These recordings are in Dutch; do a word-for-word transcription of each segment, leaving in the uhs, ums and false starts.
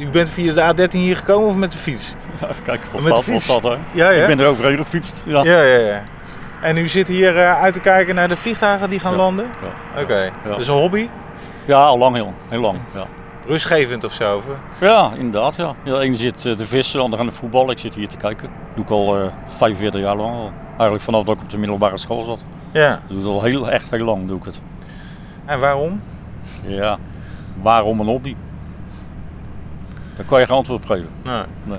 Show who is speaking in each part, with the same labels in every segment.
Speaker 1: U bent via de A dertien hier gekomen of met de fiets?
Speaker 2: Ja, kijk, wat
Speaker 1: met
Speaker 2: staat, wat staat er?
Speaker 1: Ja, ja.
Speaker 2: Ik ben er overheen gefietst. Ja,
Speaker 1: ja, ja, ja. En u zit hier uh, uit te kijken naar de vliegtuigen die gaan
Speaker 2: ja.
Speaker 1: landen?
Speaker 2: Ja.
Speaker 1: Oké, okay.
Speaker 2: Ja.
Speaker 1: Dat is een hobby?
Speaker 2: Ja, al lang, heel, heel lang. Ja.
Speaker 1: Rustgevend of zo? Of?
Speaker 2: Ja, inderdaad. Ja. Ja, de ene zit uh, te vissen, de andere aan de voetbal. Ik zit hier te kijken. Dat doe ik al uh, vijfenveertig jaar lang al. Eigenlijk vanaf dat ik op de middelbare school zat.
Speaker 1: Ja.
Speaker 2: Dat doe ik al heel, echt heel lang doe ik het.
Speaker 1: En waarom?
Speaker 2: Ja, waarom een hobby? Daar kan je geen antwoord op geven.
Speaker 1: Nee.
Speaker 2: Nee. nee.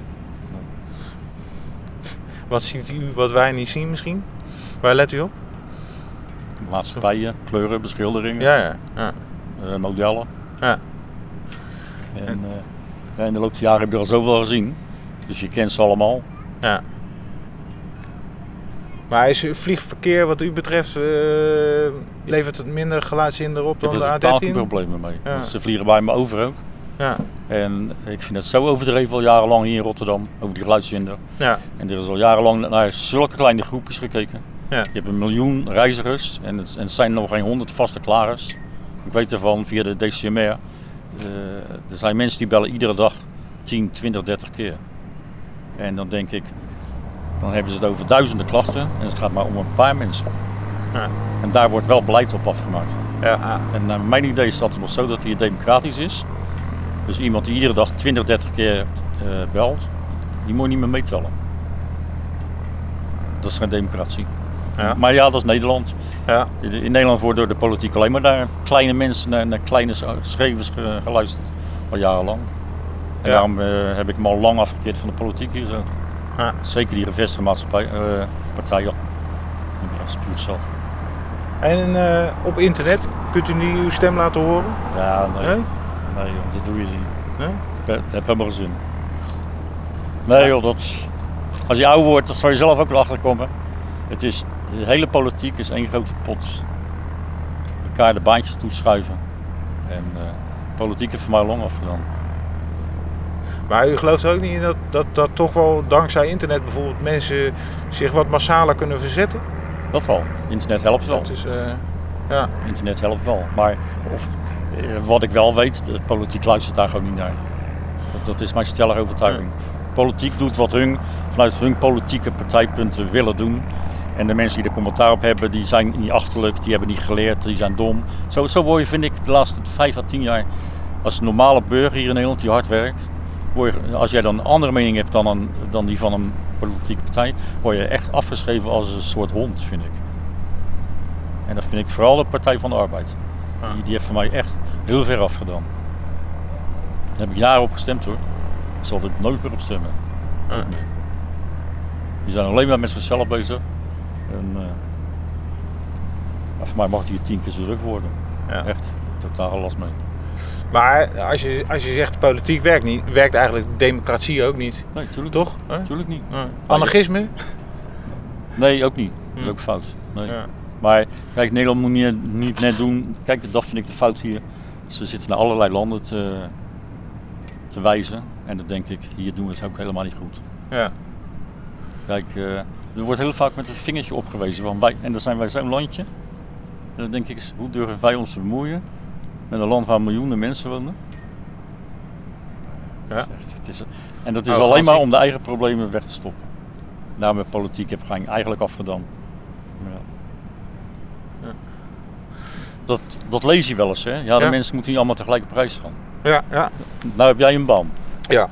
Speaker 1: Wat ziet u wat wij niet zien misschien? Waar let u op?
Speaker 2: Maatschappijen, kleuren, beschilderingen,
Speaker 1: ja, ja. Ja.
Speaker 2: Uh, modellen.
Speaker 1: Ja.
Speaker 2: En, en, uh, in de loop der jaren heb je er al zoveel gezien. Dus je kent ze allemaal.
Speaker 1: Ja. Maar is vliegverkeer wat u betreft, uh, levert het minder geluidshinder op dan de A dertien?
Speaker 2: Ik heb er totaal geen problemen mee. Ja. Ze vliegen bij me over ook.
Speaker 1: Ja.
Speaker 2: En ik vind het zo overdreven al jarenlang hier in Rotterdam, over die geluidshinder.
Speaker 1: Ja.
Speaker 2: En er is al jarenlang naar zulke kleine groepjes gekeken.
Speaker 1: Ja.
Speaker 2: Je hebt een miljoen reizigers en het, en het zijn nog geen honderd vaste klagers. Ik weet ervan via de D C M R. Uh, er zijn mensen die bellen iedere dag tien, twintig, dertig keer. En dan denk ik, dan hebben ze het over duizenden klachten en het gaat maar om een paar mensen.
Speaker 1: Ja.
Speaker 2: En daar wordt wel beleid op afgemaakt.
Speaker 1: Ja.
Speaker 2: En naar mijn idee is dat nog zo dat hij democratisch is. Dus iemand die iedere dag twintig, dertig keer uh, belt, die moet je niet meer meetellen. Dat is geen democratie.
Speaker 1: Ja.
Speaker 2: Maar ja, dat is Nederland.
Speaker 1: Ja.
Speaker 2: In Nederland wordt door de politiek alleen maar naar kleine mensen, naar, naar kleine schrijvers geluisterd. Al jarenlang. En
Speaker 1: ja.
Speaker 2: daarom uh, heb ik me al lang afgekeerd van de politiek hier zo.
Speaker 1: Ja.
Speaker 2: Zeker die gevestigde maatschappij, uh, partijen. Ik ben echt spuug zat.
Speaker 1: En uh, op internet, kunt u nu uw stem laten horen?
Speaker 2: Ja, nee.
Speaker 1: Nee,
Speaker 2: nee joh, dat doe je niet.
Speaker 1: Nee?
Speaker 2: Ik heb, het heb helemaal geen zin. Nee joh, dat, als je oud wordt, dan zal je zelf ook wel achterkomen. Het is, de hele politiek is één grote pot. Elkaar de baantjes toeschuiven. En uh, politiek heeft voor mij lang afgedaan.
Speaker 1: Maar u gelooft er ook niet in dat, dat, dat toch wel dankzij internet bijvoorbeeld mensen zich wat massaler kunnen verzetten?
Speaker 2: Dat wel. Internet helpt wel.
Speaker 1: Dat is, uh, ja.
Speaker 2: Internet helpt wel. Maar of, wat ik wel weet, de politiek luistert daar gewoon niet naar. Dat, dat is mijn stellige overtuiging. Ja. Politiek doet wat hun vanuit hun politieke partijpunten willen doen. En de mensen die er commentaar op hebben, die zijn niet achterlijk, die hebben niet geleerd, die zijn dom. Zo, zo word je, vind ik, de laatste vijf à tien jaar als normale burger hier in Nederland die hard werkt. Word je, als jij dan een andere mening hebt dan, een, dan die van een politieke partij, word je echt afgeschreven als een soort hond, vind ik. En dat vind ik vooral de Partij van de Arbeid.
Speaker 1: Ja.
Speaker 2: Die, die heeft voor mij echt heel ver afgedaan. Daar heb ik jaren op gestemd hoor. Daar zal ik nooit meer op stemmen.
Speaker 1: Ja.
Speaker 2: Die zijn alleen maar met zichzelf bezig. En, uh, ja, voor mij mag die tien keer zo druk worden.
Speaker 1: Ja.
Speaker 2: Echt, totaal last mee.
Speaker 1: Maar als je, als je zegt politiek werkt niet, werkt eigenlijk democratie ook niet.
Speaker 2: Nee, tuurlijk
Speaker 1: Toch?
Speaker 2: niet. Huh? Tuurlijk niet.
Speaker 1: Nee. Anarchisme?
Speaker 2: Nee, ook niet. Dat is ook fout. Nee. Ja. Maar kijk, Nederland moet niet, niet net doen. Kijk, dat vind ik de fout hier. Ze zitten naar allerlei landen te, te wijzen. En dan denk ik, hier doen we het ook helemaal niet goed.
Speaker 1: Ja.
Speaker 2: Kijk, uh, er wordt heel vaak met het vingertje opgewezen. Van wij, en dan zijn wij zo'n landje. En dan denk ik, hoe durven wij ons te bemoeien met een land waar miljoenen mensen wonen?
Speaker 1: Ja.
Speaker 2: Dat is echt, het is, en dat is oh, alleen maar om de eigen problemen weg te stoppen. Daarom met politiek heb ik eigenlijk afgedaan. Ja. Ja. Dat, dat lees je wel eens, hè? Ja, de ja. mensen moeten niet allemaal tegelijk op prijs gaan.
Speaker 1: Ja, ja.
Speaker 2: Nou heb jij een baan.
Speaker 1: Ja.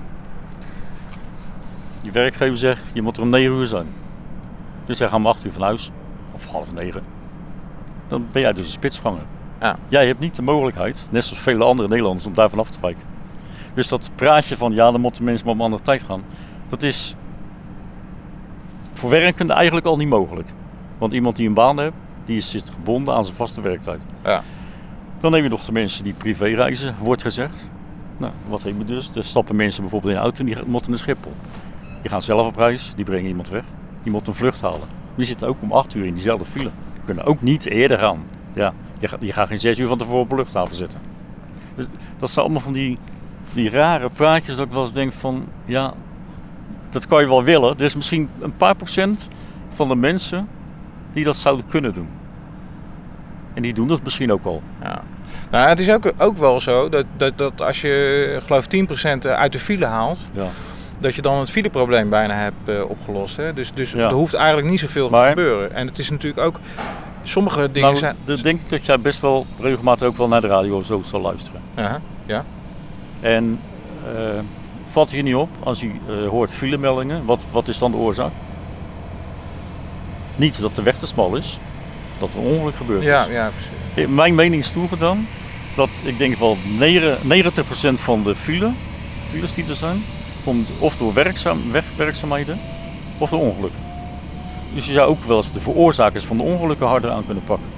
Speaker 2: Je werkgever zegt, je moet er om negen uur zijn. Dus jij gaat om acht uur van huis, of half negen. Dan ben jij dus een spitsganger.
Speaker 1: Ja.
Speaker 2: Jij hebt niet de mogelijkheid, net zoals vele andere Nederlanders, om daarvan af te wijken. Dus dat praatje van, ja, dan moeten mensen maar op een andere tijd gaan. Dat is voor werkenden eigenlijk al niet mogelijk. Want iemand die een baan heeft, die is zit gebonden aan zijn vaste werktijd.
Speaker 1: Ja.
Speaker 2: Dan neem je nog de mensen die privé reizen, wordt gezegd. Nou, wat heb je dus? Er stappen mensen bijvoorbeeld in een auto en die moeten naar Schiphol. Die gaan zelf op reis, die brengen iemand weg. Die moet een vlucht halen. Die zitten ook om acht uur in diezelfde file. Die kunnen ook niet eerder gaan. Ja, je, gaat, je gaat geen zes uur van tevoren op de luchthaven zitten. Dus dat zijn allemaal van die, die rare praatjes dat ik wel eens denk van... Ja, dat kan je wel willen. Er is misschien een paar procent van de mensen die dat zouden kunnen doen. En die doen dat misschien ook al.
Speaker 1: Ja. Nou, het is ook, ook wel zo dat, dat, dat als je geloof tien procent uit de file haalt,
Speaker 2: Ja.
Speaker 1: dat je dan het fileprobleem bijna hebt uh, opgelost. Hè? Dus, dus
Speaker 2: Ja.
Speaker 1: er hoeft eigenlijk niet zoveel
Speaker 2: Maar,
Speaker 1: te gebeuren. En het is natuurlijk ook, sommige dingen
Speaker 2: nou,
Speaker 1: zijn...
Speaker 2: dan denk ik dat jij best wel regelmatig ook wel naar de radio zo zal luisteren.
Speaker 1: Ja, ja.
Speaker 2: En uh, valt je niet op als je uh, hoort filemeldingen, wat, wat is dan de oorzaak? Niet dat de weg te smal is, dat er een ongeluk gebeurd
Speaker 1: Ja,
Speaker 2: is.
Speaker 1: ja, precies.
Speaker 2: Mijn mening is toegedan dan dat ik denk wel negentig procent van de file, files die er zijn, komt of door werkzaam, wegwerkzaamheden of door ongeluk. Dus je zou ook wel eens de veroorzakers van de ongelukken harder aan kunnen pakken.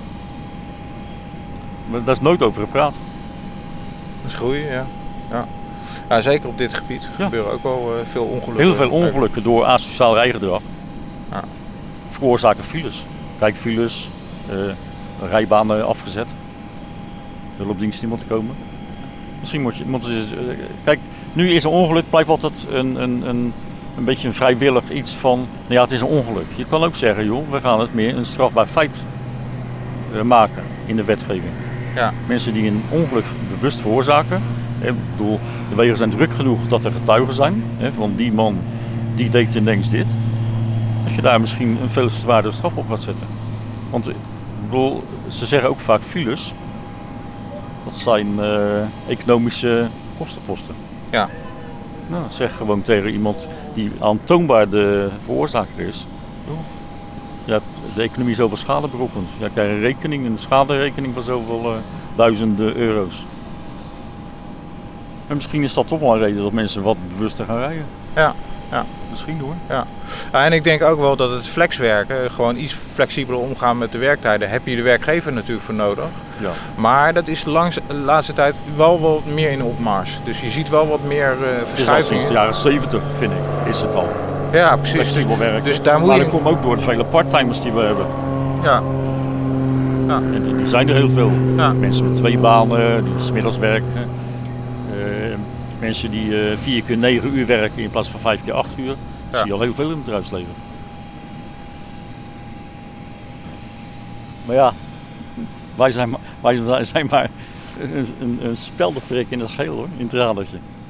Speaker 2: Maar daar is nooit over gepraat.
Speaker 1: Dat is groeien, ja. ja. Ja, zeker op dit gebied
Speaker 2: Ja.
Speaker 1: gebeuren ook wel uh, veel ongelukken.
Speaker 2: Heel veel ongelukken door asociaal rijgedrag.
Speaker 1: Ja.
Speaker 2: Veroorzaken files. Kijkfiles, uh, rijbanen afgezet. Hulpdienst iemand te komen. Misschien moet je... Moet je uh, kijk, nu is een ongeluk, blijft altijd een, een, een, een beetje een vrijwillig iets van... Nou ja, het is een ongeluk. Je kan ook zeggen, joh, we gaan het meer een strafbaar feit uh, maken in de wetgeving.
Speaker 1: Ja.
Speaker 2: Mensen die een ongeluk bewust veroorzaken. Ik bedoel, de wegen zijn druk genoeg dat er getuigen zijn. Hè, van die man, die deed ineens dit. Dat je daar misschien een veel zwaardere straf op gaat zetten. Want ik bedoel, ze zeggen ook vaak files. Dat zijn uh, economische kostenposten.
Speaker 1: Ja.
Speaker 2: Nou, zeg gewoon tegen iemand die aantoonbaar de veroorzaker is. Oh, je hebt de economie zoveel schade berokkend. Je krijgt een rekening, een schaderekening van zoveel uh, duizenden euro's. En misschien is dat toch wel een reden dat mensen wat bewuster gaan rijden.
Speaker 1: Ja, ja.
Speaker 2: Misschien hoor.
Speaker 1: Ja. Ja, en ik denk ook wel dat het flexwerken, gewoon iets flexibeler omgaan met de werktijden, heb je de werkgever natuurlijk voor nodig.
Speaker 2: Ja.
Speaker 1: Maar dat is langs, de laatste tijd wel wat meer in opmars. Dus je ziet wel wat meer uh,
Speaker 2: Het is al
Speaker 1: verschuivingen.
Speaker 2: sinds de jaren zeventig, vind ik, is het al.
Speaker 1: Ja, precies.
Speaker 2: Flexibel werken.
Speaker 1: Dus daar moet
Speaker 2: maar
Speaker 1: je...
Speaker 2: dat komt ook door de vele parttimers die we hebben.
Speaker 1: Ja. Ja.
Speaker 2: En die, die zijn er heel veel.
Speaker 1: Ja.
Speaker 2: Mensen met twee banen, die 's middags werken. Uh, mensen die uh, vier keer negen uur werken in plaats van vijf keer acht uur. Dat
Speaker 1: Ja.
Speaker 2: zie je al heel veel in het bedrijfsleven. Maar ja, wij zijn maar, wij zijn maar een, een, een speldenprik in het geheel hoor, in het radertje.